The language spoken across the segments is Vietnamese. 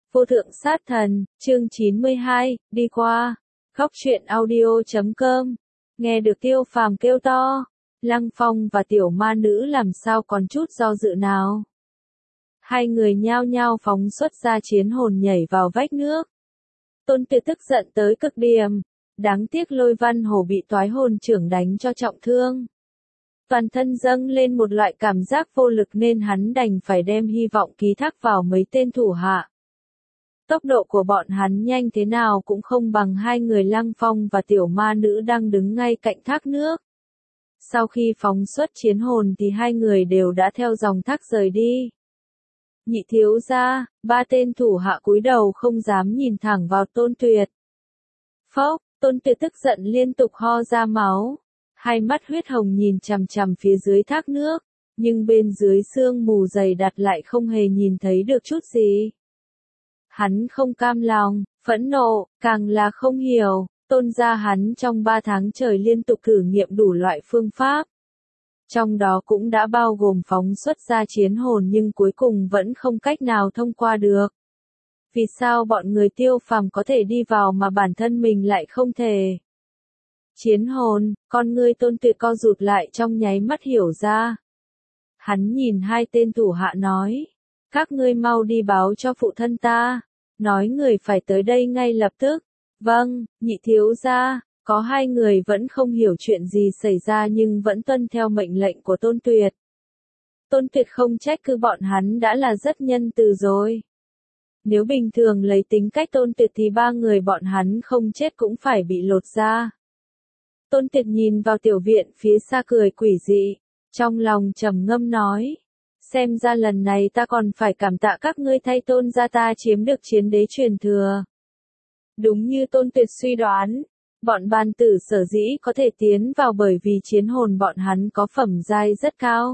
Vô thượng sát thần, chương 92, đi qua. Khóc chuyện audio.com. Nghe được Tiêu Phàm kêu to, Lăng Phong và tiểu ma nữ làm sao còn chút do dự nào. Hai người nhao nhao phóng xuất ra chiến hồn nhảy vào vách nước. Tôn Tuyệt tức giận tới cực điểm, đáng tiếc Lôi Văn Hổ bị toái hồn trưởng đánh cho trọng thương. Toàn thân dâng lên một loại cảm giác vô lực nên hắn đành phải đem hy vọng ký thác vào mấy tên thủ hạ. Tốc độ của bọn hắn nhanh thế nào cũng không bằng hai người Lăng Phong và tiểu ma nữ đang đứng ngay cạnh thác nước. Sau khi phóng xuất chiến hồn thì hai người đều đã theo dòng thác rời đi. Nhị thiếu gia, ba tên thủ hạ cúi đầu không dám nhìn thẳng vào Tôn Tuyệt. Phốc, Tôn Tuyệt tức giận liên tục ho ra máu. Hai mắt huyết hồng nhìn chằm chằm phía dưới thác nước, nhưng bên dưới sương mù dày đặc lại không hề nhìn thấy được chút gì. Hắn không cam lòng, phẫn nộ, càng là không hiểu, Tôn gia hắn trong 3 tháng trời liên tục thử nghiệm đủ loại phương pháp. Trong đó cũng đã bao gồm phóng xuất ra chiến hồn nhưng cuối cùng vẫn không cách nào thông qua được. Vì sao bọn người Tiêu Phàm có thể đi vào mà bản thân mình lại không thể? Chiến hồn, con ngươi Tôn Tuyệt co rụt lại trong nháy mắt hiểu ra. Hắn nhìn hai tên thủ hạ nói, các ngươi mau đi báo cho phụ thân ta, nói người phải tới đây ngay lập tức. Vâng, nhị thiếu gia. Có hai người vẫn không hiểu chuyện gì xảy ra nhưng vẫn tuân theo mệnh lệnh của Tôn Tuyệt. Tôn Tuyệt không trách cứ bọn hắn đã là rất nhân từ rồi. Nếu bình thường lấy tính cách Tôn Tuyệt thì ba người bọn hắn không chết cũng phải bị lột da. Tôn Tuyệt nhìn vào tiểu viện phía xa cười quỷ dị, trong lòng trầm ngâm nói. Xem ra lần này ta còn phải cảm tạ các ngươi thay Tôn gia ta chiếm được chiến đế truyền thừa. Đúng như Tôn Tuyệt suy đoán. Bọn bàn tử sở dĩ có thể tiến vào bởi vì chiến hồn bọn hắn có phẩm giai rất cao.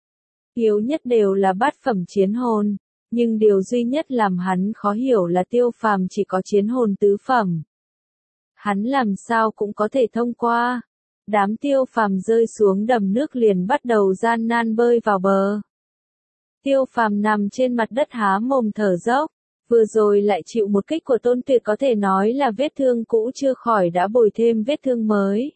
Yếu nhất đều là bát phẩm chiến hồn, nhưng điều duy nhất làm hắn khó hiểu là Tiêu Phàm chỉ có chiến hồn tứ phẩm. Hắn làm sao cũng có thể thông qua. Đám Tiêu Phàm rơi xuống đầm nước liền bắt đầu gian nan bơi vào bờ. Tiêu Phàm nằm trên mặt đất há mồm thở dốc. Vừa rồi lại chịu một kích của Tôn Tuyệt có thể nói là vết thương cũ chưa khỏi đã bồi thêm vết thương mới.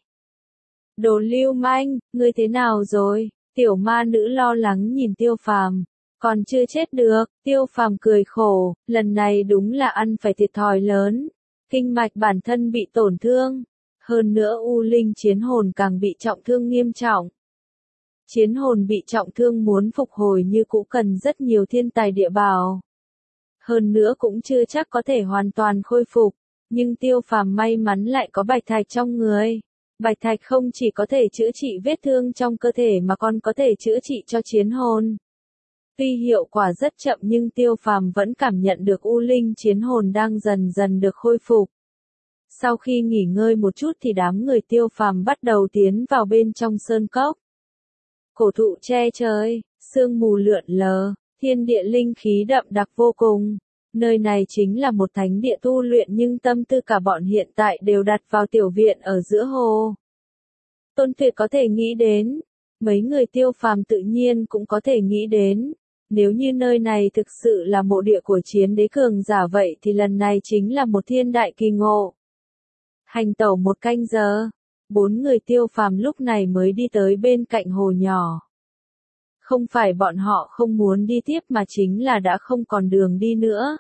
Đồ lưu manh, ngươi thế nào rồi? Tiểu ma nữ lo lắng nhìn Tiêu Phàm. Còn chưa chết được, Tiêu Phàm cười khổ, lần này đúng là ăn phải thiệt thòi lớn. Kinh mạch bản thân bị tổn thương. Hơn nữa U Linh chiến hồn càng bị trọng thương nghiêm trọng. Chiến hồn bị trọng thương muốn phục hồi như cũ cần rất nhiều thiên tài địa bảo. Hơn nữa cũng chưa chắc có thể hoàn toàn khôi phục, nhưng Tiêu Phàm may mắn lại có bạch thạch trong người. Bạch thạch không chỉ có thể chữa trị vết thương trong cơ thể mà còn có thể chữa trị cho chiến hồn. Tuy hiệu quả rất chậm nhưng Tiêu Phàm vẫn cảm nhận được U Linh chiến hồn đang dần dần được khôi phục. Sau khi nghỉ ngơi một chút thì đám người Tiêu Phàm bắt đầu tiến vào bên trong sơn cốc. Cổ thụ che trời, sương mù lượn lờ. Thiên địa linh khí đậm đặc vô cùng. Nơi này chính là một thánh địa tu luyện nhưng tâm tư cả bọn hiện tại đều đặt vào tiểu viện ở giữa hồ. Tôn Tuyệt có thể nghĩ đến. Mấy người Tiêu Phàm tự nhiên cũng có thể nghĩ đến. Nếu như nơi này thực sự là mộ địa của chiến đế cường giả vậy thì lần này chính là một thiên đại kỳ ngộ. Hành tẩu một canh giờ. 4 người Tiêu Phàm lúc này mới đi tới bên cạnh hồ nhỏ. Không phải bọn họ không muốn đi tiếp mà chính là đã không còn đường đi nữa.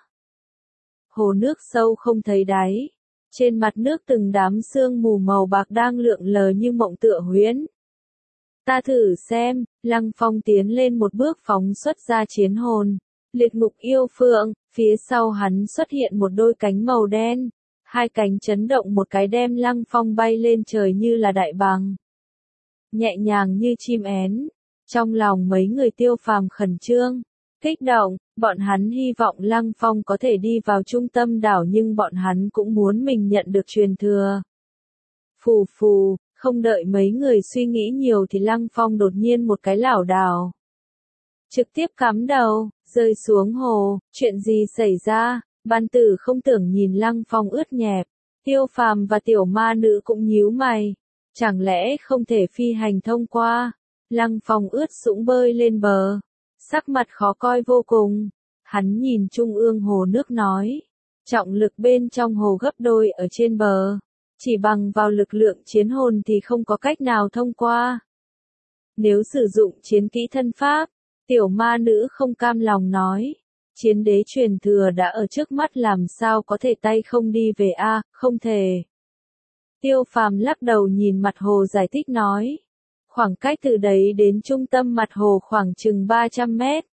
Hồ nước sâu không thấy đáy. Trên mặt nước từng đám sương mù màu bạc đang lượn lờ như mộng tựa huyễn. Ta thử xem, Lăng Phong tiến lên một bước phóng xuất ra chiến hồn. Liệt ngục yêu phượng, phía sau hắn xuất hiện một đôi cánh màu đen. Hai cánh chấn động một cái đem Lăng Phong bay lên trời như là đại bàng. Nhẹ nhàng như chim én. Trong lòng mấy người Tiêu Phàm khẩn trương, kích động, bọn hắn hy vọng Lăng Phong có thể đi vào trung tâm đảo nhưng bọn hắn cũng muốn mình nhận được truyền thừa. Phù phù, không đợi mấy người suy nghĩ nhiều thì Lăng Phong đột nhiên một cái lảo đảo. Trực tiếp cắm đầu, rơi xuống hồ, chuyện gì xảy ra, ban tử không tưởng nhìn Lăng Phong ướt nhẹp, Tiêu Phàm và tiểu ma nữ cũng nhíu mày, chẳng lẽ không thể phi hành thông qua. Lăng Phong ướt sũng bơi lên bờ, sắc mặt khó coi vô cùng. Hắn nhìn trung ương hồ nước nói. Trọng lực bên trong hồ gấp đôi ở trên bờ. Chỉ bằng vào lực lượng chiến hồn thì không có cách nào thông qua. Nếu sử dụng chiến kỹ thân pháp, tiểu ma nữ không cam lòng nói. Chiến đế truyền thừa đã ở trước mắt làm sao có thể tay không đi về a, không thể. Tiêu Phàm lắc đầu nhìn mặt hồ giải thích nói. Khoảng cách từ đấy đến trung tâm mặt hồ khoảng chừng 300 mét.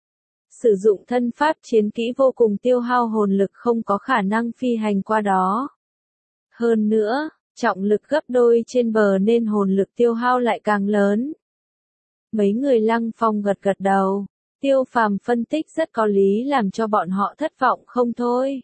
Sử dụng thân pháp chiến kỹ vô cùng tiêu hao hồn lực không có khả năng phi hành qua đó. Hơn nữa, trọng lực gấp đôi trên bờ nên hồn lực tiêu hao lại càng lớn. Mấy người Lăng Phong gật gật đầu. Tiêu Phàm phân tích rất có lý làm cho bọn họ thất vọng không thôi.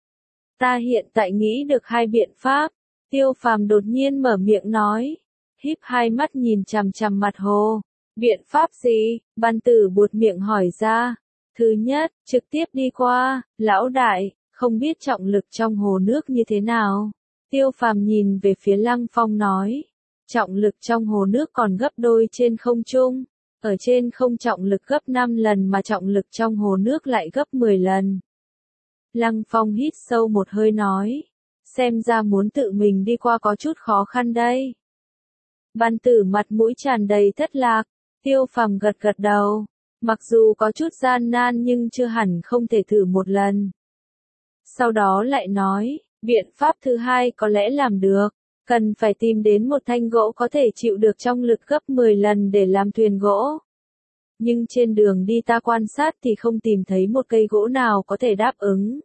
Ta hiện tại nghĩ được hai biện pháp. Tiêu Phàm đột nhiên mở miệng nói. Híp hai mắt nhìn chằm chằm mặt hồ. Biện pháp gì? Văn Tử buột miệng hỏi ra. Thứ nhất, trực tiếp đi qua. Lão đại, không biết trọng lực trong hồ nước như thế nào. Tiêu Phàm nhìn về phía Lăng Phong nói. Trọng lực trong hồ nước còn gấp đôi trên không trung. Ở trên không trọng lực gấp 5 lần mà trọng lực trong hồ nước lại gấp 10 lần. Lăng Phong hít sâu một hơi nói. Xem ra muốn tự mình đi qua có chút khó khăn đây. Văn Tử mặt mũi tràn đầy thất lạc. Tiêu Phàm gật gật đầu. Mặc dù có chút gian nan nhưng chưa hẳn không thể thử một lần. Sau đó lại nói, biện pháp thứ hai có lẽ làm được. Cần phải tìm đến một thanh gỗ có thể chịu được trong lực gấp 10 lần để làm thuyền gỗ. Nhưng trên đường đi ta quan sát thì không tìm thấy một cây gỗ nào có thể đáp ứng.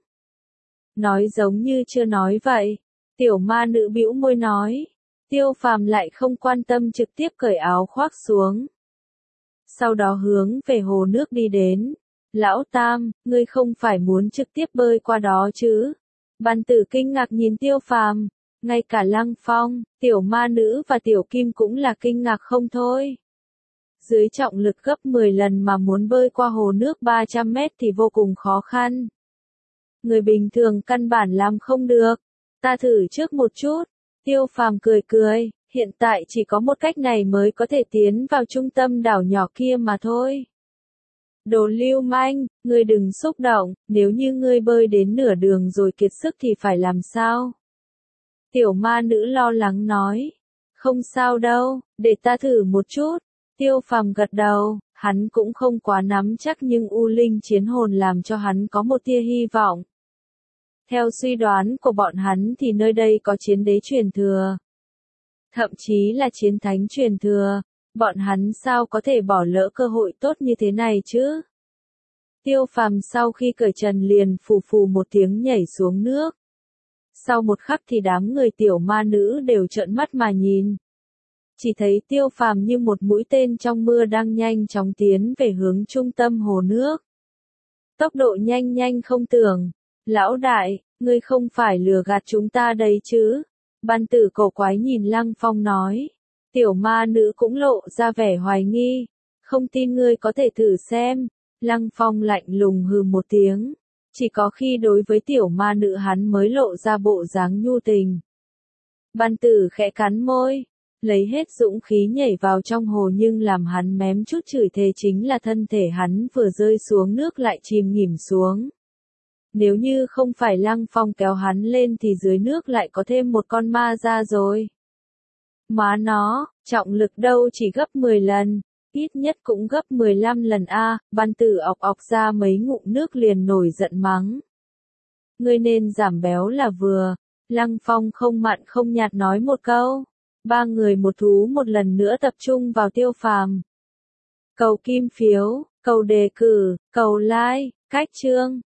Nói giống như chưa nói vậy. Tiểu ma nữ bĩu môi nói. Tiêu Phàm lại không quan tâm trực tiếp cởi áo khoác xuống. Sau đó hướng về hồ nước đi đến. Lão Tam, ngươi không phải muốn trực tiếp bơi qua đó chứ? Văn Tử kinh ngạc nhìn Tiêu Phàm. Ngay cả Lăng Phong, tiểu ma nữ và tiểu kim cũng là kinh ngạc không thôi. Dưới trọng lực gấp 10 lần mà muốn bơi qua hồ nước 300 mét thì vô cùng khó khăn. Người bình thường căn bản làm không được. Ta thử trước một chút. Tiêu Phàm cười cười, hiện tại chỉ có một cách này mới có thể tiến vào trung tâm đảo nhỏ kia mà thôi. Đồ lưu manh, ngươi đừng xúc động, nếu như ngươi bơi đến nửa đường rồi kiệt sức thì phải làm sao? Tiểu ma nữ lo lắng nói. Không sao đâu, để ta thử một chút. Tiêu Phàm gật đầu, hắn cũng không quá nắm chắc nhưng U Linh chiến hồn làm cho hắn có một tia hy vọng. Theo suy đoán của bọn hắn thì nơi đây có chiến đế truyền thừa. Thậm chí là chiến thánh truyền thừa. Bọn hắn sao có thể bỏ lỡ cơ hội tốt như thế này chứ? Tiêu Phàm sau khi cởi trần liền phù phù một tiếng nhảy xuống nước. Sau một khắc thì đám người tiểu ma nữ đều trợn mắt mà nhìn. Chỉ thấy Tiêu Phàm như một mũi tên trong mưa đang nhanh chóng tiến về hướng trung tâm hồ nước. Tốc độ nhanh nhanh không tưởng. Lão đại, ngươi không phải lừa gạt chúng ta đây chứ? Văn Tử cổ quái nhìn Lăng Phong nói. Tiểu ma nữ cũng lộ ra vẻ hoài nghi. Không tin ngươi có thể thử xem. Lăng Phong lạnh lùng hừ một tiếng. Chỉ có khi đối với tiểu ma nữ hắn mới lộ ra bộ dáng nhu tình. Văn Tử khẽ cắn môi. Lấy hết dũng khí nhảy vào trong hồ nhưng làm hắn mém chút chửi thề chính là thân thể hắn vừa rơi xuống nước lại chìm nghỉm xuống. Nếu như không phải Lăng Phong kéo hắn lên thì dưới nước lại có thêm một con ma ra rồi. Má nó, trọng lực đâu chỉ gấp 10 lần, ít nhất cũng gấp 15 lần a. Văn Tử ọc ọc ra mấy ngụm nước liền nổi giận mắng. Ngươi nên giảm béo là vừa. Lăng Phong không mặn không nhạt nói một câu. Ba người một thú một lần nữa tập trung vào Tiêu Phàm. Cầu kim phiếu, cầu đề cử, cầu like, cách chương.